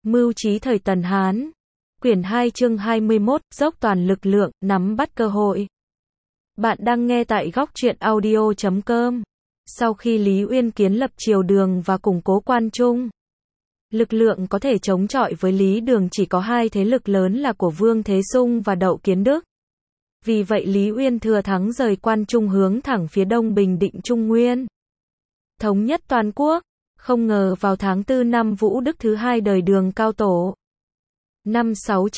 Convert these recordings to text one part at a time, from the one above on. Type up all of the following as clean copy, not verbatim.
Mưu trí thời Tần Hán. Quyển 2 chương 21, dốc toàn lực lượng, nắm bắt cơ hội. Bạn đang nghe tại góc truyện audio.com. Sau khi Lý Uyên kiến lập triều Đường và củng cố Quan Trung, lực lượng có thể chống chọi với Lý Đường chỉ có hai thế lực lớn là của Vương Thế Sung và Đậu Kiến Đức. Vì vậy Lý Uyên thừa thắng rời Quan Trung hướng thẳng phía đông bình định Trung Nguyên, thống nhất toàn quốc. Không ngờ vào tháng 4 năm Vũ Đức thứ hai đời Đường Cao Tổ, năm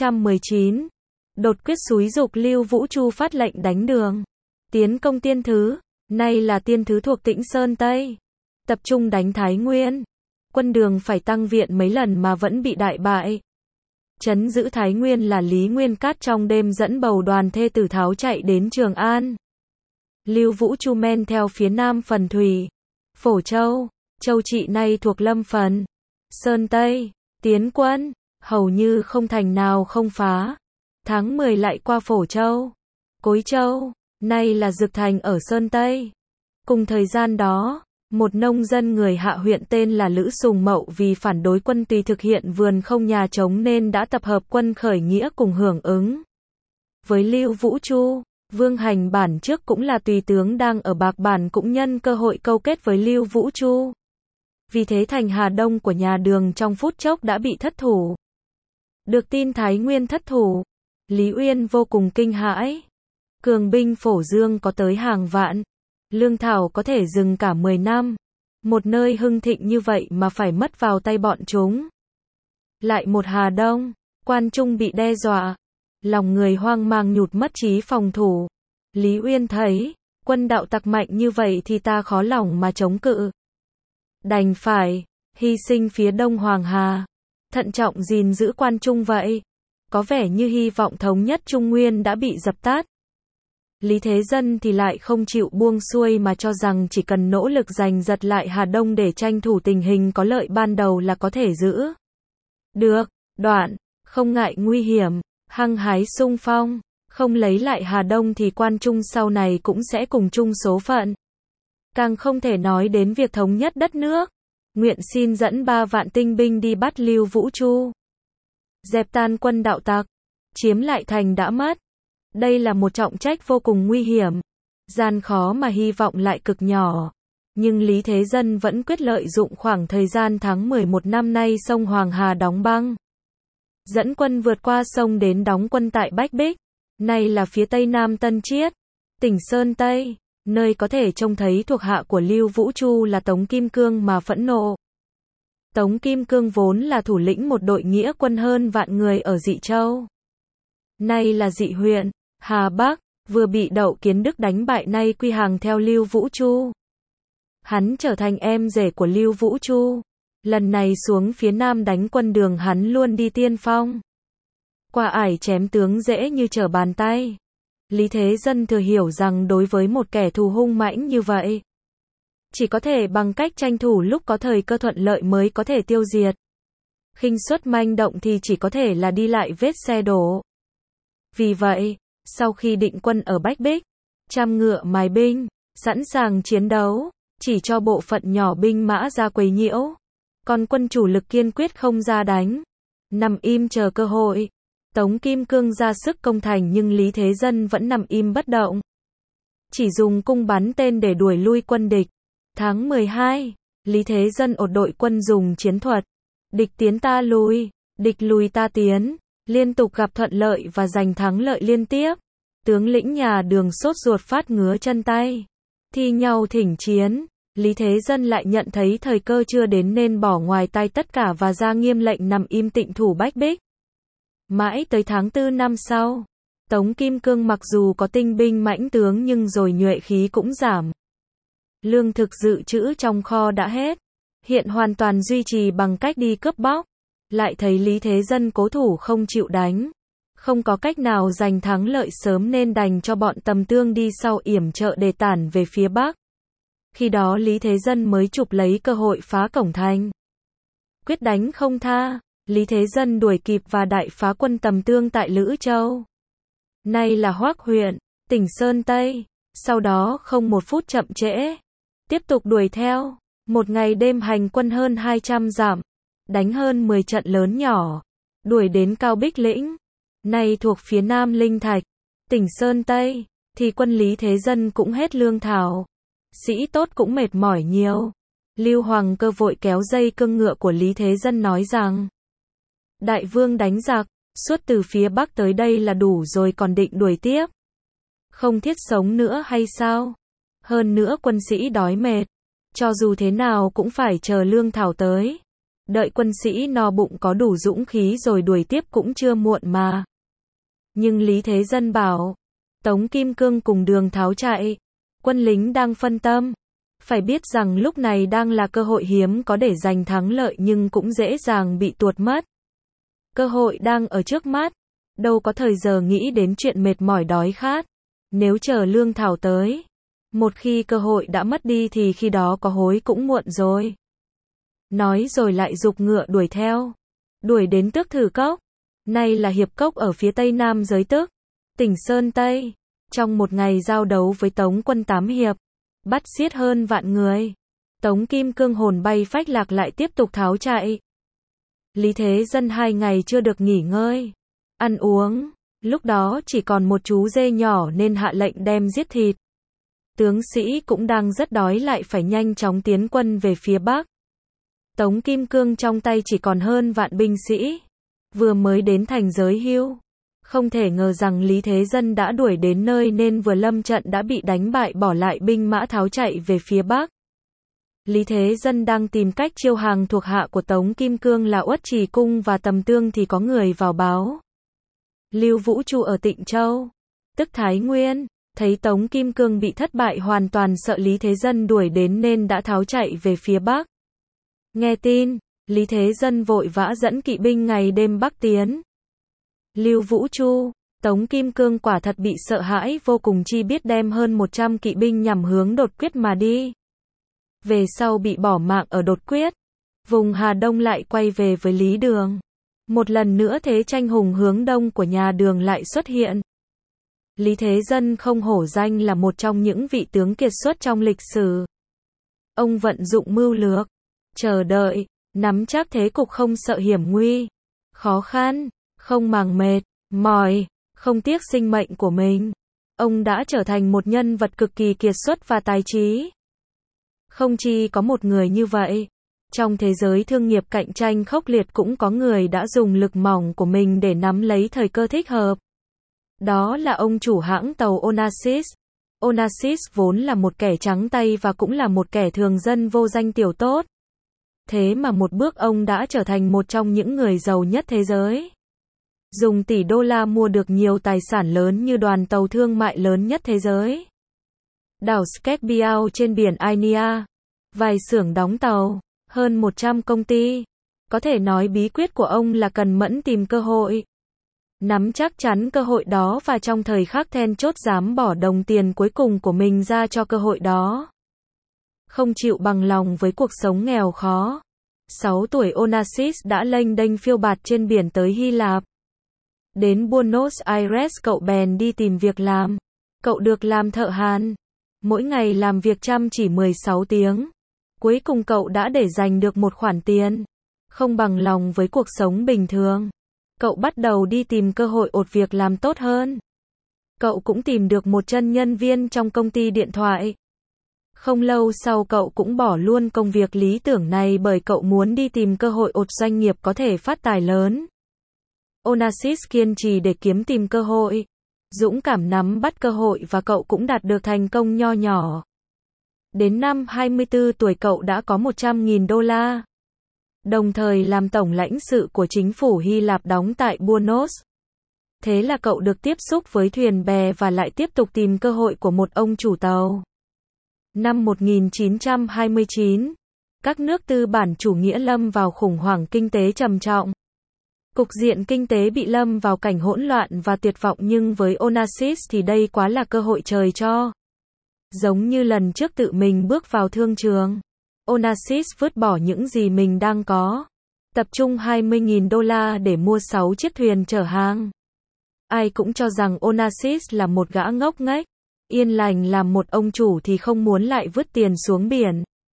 619, đột quyết xúi giục Lưu Vũ Chu phát lệnh đánh Đường, tiến công Tiên Thứ, nay là Tiên Thứ thuộc Tĩnh Sơn Tây, tập trung đánh Thái Nguyên. Quân Đường phải tăng viện mấy lần mà vẫn bị đại bại. Trấn giữ Thái Nguyên là Lý Nguyên Cát trong đêm dẫn bầu đoàn thê tử tháo chạy đến Trường An. Lưu Vũ Chu men theo phía nam phần thủy, Phổ Châu, Châu Trị nay thuộc Lâm Phần, Sơn Tây, tiến quân, hầu như không thành nào không phá. Tháng 10 lại qua Phổ Châu, Cối Châu, nay là Dực Thành ở Sơn Tây. Cùng thời gian đó, một nông dân người Hạ huyện tên là Lữ Sùng Mậu vì phản đối quân Tùy thực hiện vườn không nhà trống nên đã tập hợp quân khởi nghĩa cùng hưởng ứng với Lưu Vũ Chu. Vương Hành bản trước cũng là tùy tướng đang ở Bạc Bản cũng nhân cơ hội câu kết với Lưu Vũ Chu. Vì thế thành Hà Đông của nhà Đường trong phút chốc đã bị thất thủ. Được tin Thái Nguyên thất thủ, Lý Uyên vô cùng kinh hãi. Cường binh Phổ Dương có tới hàng vạn, lương thảo có thể dừng cả 10 năm. Một nơi hưng thịnh như vậy mà phải mất vào tay bọn chúng. Lại một Hà Đông, Quan Trung bị đe dọa. Lòng người hoang mang nhụt mất trí phòng thủ. Lý Uyên thấy, quân đạo tặc mạnh như vậy thì ta khó lòng mà chống cự. Đành phải hy sinh phía đông Hoàng Hà, thận trọng gìn giữ Quan Trung vậy. Có vẻ như hy vọng thống nhất Trung Nguyên đã bị dập tắt. Lý Thế Dân thì lại không chịu buông xuôi mà cho rằng chỉ cần nỗ lực giành giật lại Hà Đông để tranh thủ tình hình có lợi ban đầu là có thể giữ được đoạn, không ngại nguy hiểm, hăng hái xung phong. Không lấy lại Hà Đông thì Quan Trung sau này cũng sẽ cùng chung số phận. Càng không thể nói đến việc thống nhất đất nước. Nguyện xin dẫn 3 vạn tinh binh đi bắt Lưu Vũ Chu, dẹp tan quân đạo tặc, chiếm lại thành đã mất. Đây là một trọng trách vô cùng nguy hiểm, gian khó mà hy vọng lại cực nhỏ. Nhưng Lý Thế Dân vẫn quyết lợi dụng khoảng thời gian tháng 11 năm nay sông Hoàng Hà đóng băng, dẫn quân vượt qua sông đến đóng quân tại Bách Bích, nay là phía tây nam Tân Chiết, tỉnh Sơn Tây, nơi có thể trông thấy thuộc hạ của Lưu Vũ Chu là Tống Kim Cương mà phẫn nộ. Tống Kim Cương vốn là thủ lĩnh một đội nghĩa quân hơn vạn người ở Dị Châu, nay là Dị huyện, Hà Bắc, vừa bị Đậu Kiến Đức đánh bại nay quy hàng theo Lưu Vũ Chu. Hắn trở thành em rể của Lưu Vũ Chu. Lần này xuống phía nam đánh quân Đường hắn luôn đi tiên phong. Qua ải chém tướng dễ như trở bàn tay. Lý Thế Dân thừa hiểu rằng đối với một kẻ thù hung mãnh như vậy, chỉ có thể bằng cách tranh thủ lúc có thời cơ thuận lợi mới có thể tiêu diệt. Khinh suất manh động thì chỉ có thể là đi lại vết xe đổ. Vì vậy, sau khi định quân ở Bách Bích, trăm ngựa mài binh, sẵn sàng chiến đấu, chỉ cho bộ phận nhỏ binh mã ra quấy nhiễu. Còn quân chủ lực kiên quyết không ra đánh, nằm im chờ cơ hội. Tống Kim Cương ra sức công thành nhưng Lý Thế Dân vẫn nằm im bất động, chỉ dùng cung bắn tên để đuổi lui quân địch. Tháng 12, Lý Thế Dân ột đội quân dùng chiến thuật địch tiến ta lui, địch lùi ta tiến, liên tục gặp thuận lợi và giành thắng lợi liên tiếp. Tướng lĩnh nhà Đường sốt ruột phát ngứa chân tay, thi nhau thỉnh chiến. Lý Thế Dân lại nhận thấy thời cơ chưa đến nên bỏ ngoài tay tất cả và ra nghiêm lệnh nằm im tịnh thủ Bách Bích. Mãi tới tháng 4 năm sau, Tống Kim Cương mặc dù có tinh binh mãnh tướng nhưng rồi nhuệ khí cũng giảm. Lương thực dự trữ trong kho đã hết, hiện hoàn toàn duy trì bằng cách đi cướp bóc. Lại thấy Lý Thế Dân cố thủ không chịu đánh, không có cách nào giành thắng lợi sớm nên đành cho bọn Tầm Tương đi sau yểm trợ để tản về phía Bắc. Khi đó Lý Thế Dân mới chụp lấy cơ hội phá cổng thành, quyết đánh không tha. Lý Thế Dân đuổi kịp và đại phá quân Tầm Tương tại Lữ Châu, nay là Hoác huyện, tỉnh Sơn Tây. Sau đó không một phút chậm trễ, tiếp tục đuổi theo, một ngày đêm hành quân hơn 200 dặm, đánh hơn 10 trận lớn nhỏ, đuổi đến Cao Bích Lĩnh, nay thuộc phía nam Linh Thạch, tỉnh Sơn Tây, thì quân Lý Thế Dân cũng hết lương thảo, sĩ tốt cũng mệt mỏi nhiều. Lưu Hoàng Cơ vội kéo dây cương ngựa của Lý Thế Dân nói rằng: Đại vương đánh giặc, suốt từ phía Bắc tới đây là đủ rồi còn định đuổi tiếp. Không thiết sống nữa hay sao? Hơn nữa quân sĩ đói mệt, cho dù thế nào cũng phải chờ lương thảo tới. Đợi quân sĩ no bụng có đủ dũng khí rồi đuổi tiếp cũng chưa muộn mà. Nhưng Lý Thế Dân bảo, Tống Kim Cương cùng Đường tháo chạy, quân lính đang phân tâm. Phải biết rằng lúc này đang là cơ hội hiếm có để giành thắng lợi nhưng cũng dễ dàng bị tuột mất. Cơ hội đang ở trước mắt, đâu có thời giờ nghĩ đến chuyện mệt mỏi đói khát. Nếu chờ lương thảo tới, một khi cơ hội đã mất đi thì khi đó có hối cũng muộn rồi. Nói rồi lại giục ngựa đuổi theo. Đuổi đến Tước Thử Cốc. Nay là hiệp cốc ở phía tây nam giới Tước, tỉnh Sơn Tây. Trong một ngày giao đấu với Tống quân 8 hiệp, bắt xiết hơn vạn người. Tống Kim Cương hồn bay phách lạc lại tiếp tục tháo chạy. Lý Thế Dân 2 ngày chưa được nghỉ ngơi, ăn uống. Lúc đó chỉ còn một chú dê nhỏ nên hạ lệnh đem giết thịt. Tướng sĩ cũng đang rất đói lại phải nhanh chóng tiến quân về phía Bắc. Tống Kim Cương trong tay chỉ còn hơn vạn binh sĩ, vừa mới đến thành Giới Hưu. Không thể ngờ rằng Lý Thế Dân đã đuổi đến nơi nên vừa lâm trận đã bị đánh bại, bỏ lại binh mã tháo chạy về phía Bắc. Lý Thế Dân đang tìm cách chiêu hàng thuộc hạ của Tống Kim Cương là Uất Trì Cung và Tầm Tương thì có người vào báo. Lưu Vũ Chu ở Tịnh Châu, tức Thái Nguyên, thấy Tống Kim Cương bị thất bại hoàn toàn, sợ Lý Thế Dân đuổi đến nên đã tháo chạy về phía Bắc. Nghe tin, Lý Thế Dân vội vã dẫn kỵ binh ngày đêm bắc tiến. Lưu Vũ Chu, Tống Kim Cương quả thật bị sợ hãi vô cùng, chi biết đem hơn 100 kỵ binh nhằm hướng Đột Quyết mà đi. Về sau bị bỏ mạng ở Đột Quyết, vùng Hà Đông lại quay về với Lý Đường. Một lần nữa thế tranh hùng hướng đông của nhà Đường lại xuất hiện. Lý Thế Dân không hổ danh là một trong những vị tướng kiệt xuất trong lịch sử. Ông vận dụng mưu lược, chờ đợi, nắm chắc thế cục, không sợ hiểm nguy, khó khăn, không màng mệt mỏi, không tiếc sinh mệnh của mình. Ông đã trở thành một nhân vật cực kỳ kiệt xuất và tài trí. Không chỉ có một người như vậy, trong thế giới thương nghiệp cạnh tranh khốc liệt cũng có người đã dùng lực mỏng của mình để nắm lấy thời cơ thích hợp. Đó là ông chủ hãng tàu Onassis. Onassis vốn là một kẻ trắng tay và cũng là một kẻ thường dân vô danh tiểu tốt. Thế mà một bước ông đã trở thành một trong những người giàu nhất thế giới. Dùng tỷ đô la mua được nhiều tài sản lớn như đoàn tàu thương mại lớn nhất thế giới, đảo Skepiao trên biển Inia, vài xưởng đóng tàu, hơn 100 công ty. Có thể nói bí quyết của ông là cần mẫn tìm cơ hội, nắm chắc chắn cơ hội đó và trong thời khắc then chốt dám bỏ đồng tiền cuối cùng của mình ra cho cơ hội đó. Không chịu bằng lòng với cuộc sống nghèo khó. 6 tuổi Onassis đã lênh đênh phiêu bạt trên biển tới Hy Lạp. Đến Buenos Aires cậu bèn đi tìm việc làm. Cậu được làm thợ hàn. Mỗi ngày làm việc chăm chỉ 16 tiếng. Cuối cùng cậu đã để dành được một khoản tiền. Không bằng lòng với cuộc sống bình thường, cậu bắt đầu đi tìm cơ hội ột việc làm tốt hơn. Cậu cũng tìm được một chân nhân viên trong công ty điện thoại. Không lâu sau cậu cũng bỏ luôn công việc lý tưởng này bởi cậu muốn đi tìm cơ hội ột doanh nghiệp có thể phát tài lớn. Onassis kiên trì để kiếm tìm cơ hội, dũng cảm nắm bắt cơ hội và cậu cũng đạt được thành công nho nhỏ. Đến năm 24 tuổi cậu đã có 100.000 đô la. Đồng thời làm tổng lãnh sự của chính phủ Hy Lạp đóng tại Buenos. Thế là cậu được tiếp xúc với thuyền bè và lại tiếp tục tìm cơ hội của một ông chủ tàu. Năm 1929, các nước tư bản chủ nghĩa lâm vào khủng hoảng kinh tế trầm trọng. Cục diện kinh tế bị lâm vào cảnh hỗn loạn và tuyệt vọng, nhưng với Onassis thì đây quá là cơ hội trời cho. Giống như lần trước tự mình bước vào thương trường, Onassis vứt bỏ những gì mình đang có, tập trung 20.000 đô la để mua 6 chiếc thuyền chở hàng. Ai cũng cho rằng Onassis là một gã ngốc nghếch, yên lành làm một ông chủ thì không muốn lại vứt tiền xuống biển.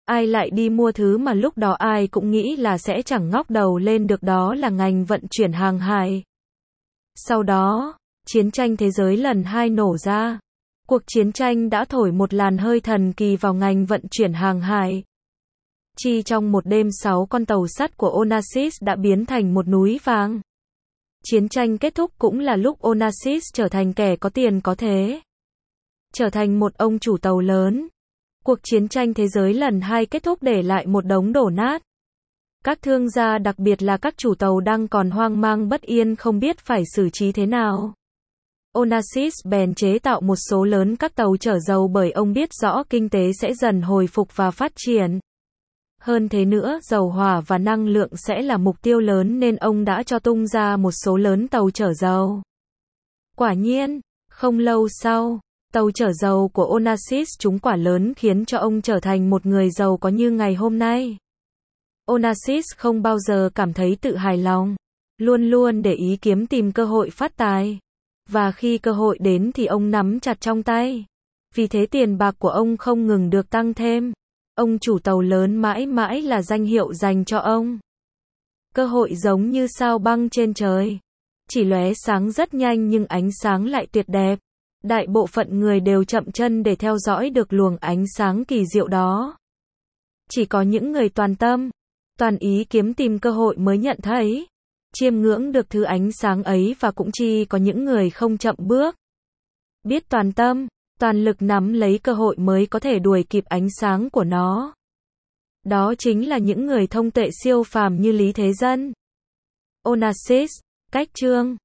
Ai lại đi mua thứ mà lúc đó ai cũng nghĩ là sẽ chẳng ngóc đầu lên được, đó là ngành vận chuyển hàng hải. Sau đó, chiến tranh thế giới lần 2 nổ ra. Cuộc chiến tranh đã thổi một làn hơi thần kỳ vào ngành vận chuyển hàng hải. Chỉ trong một đêm 6 con tàu sắt của Onassis đã biến thành một núi vàng. Chiến tranh kết thúc cũng là lúc Onassis trở thành kẻ có tiền có thế. Trở thành một ông chủ tàu lớn. Cuộc chiến tranh thế giới lần 2 kết thúc để lại một đống đổ nát. Các thương gia, đặc biệt là các chủ tàu, đang còn hoang mang bất yên không biết phải xử trí thế nào. Onassis bèn chế tạo một số lớn các tàu chở dầu bởi ông biết rõ kinh tế sẽ dần hồi phục và phát triển. Hơn thế nữa, dầu hỏa và năng lượng sẽ là mục tiêu lớn nên ông đã cho tung ra một số lớn tàu chở dầu. Quả nhiên, không lâu sau, tàu chở dầu của Onassis trúng quả lớn khiến cho ông trở thành một người giàu có như ngày hôm nay. Onassis không bao giờ cảm thấy tự hài lòng, luôn luôn để ý kiếm tìm cơ hội phát tài. Và khi cơ hội đến thì ông nắm chặt trong tay. Vì thế tiền bạc của ông không ngừng được tăng thêm. Ông chủ tàu lớn mãi mãi là danh hiệu dành cho ông. Cơ hội giống như sao băng trên trời. Chỉ lóe sáng rất nhanh nhưng ánh sáng lại tuyệt đẹp. Đại bộ phận người đều chậm chân để theo dõi được luồng ánh sáng kỳ diệu đó. Chỉ có những người toàn tâm, toàn ý kiếm tìm cơ hội mới nhận thấy, chiêm ngưỡng được thứ ánh sáng ấy, và cũng chỉ có những người không chậm bước, biết toàn tâm, toàn lực nắm lấy cơ hội mới có thể đuổi kịp ánh sáng của nó. Đó chính là những người thông tuệ siêu phàm như Lý Thế Dân. Onassis, cách chương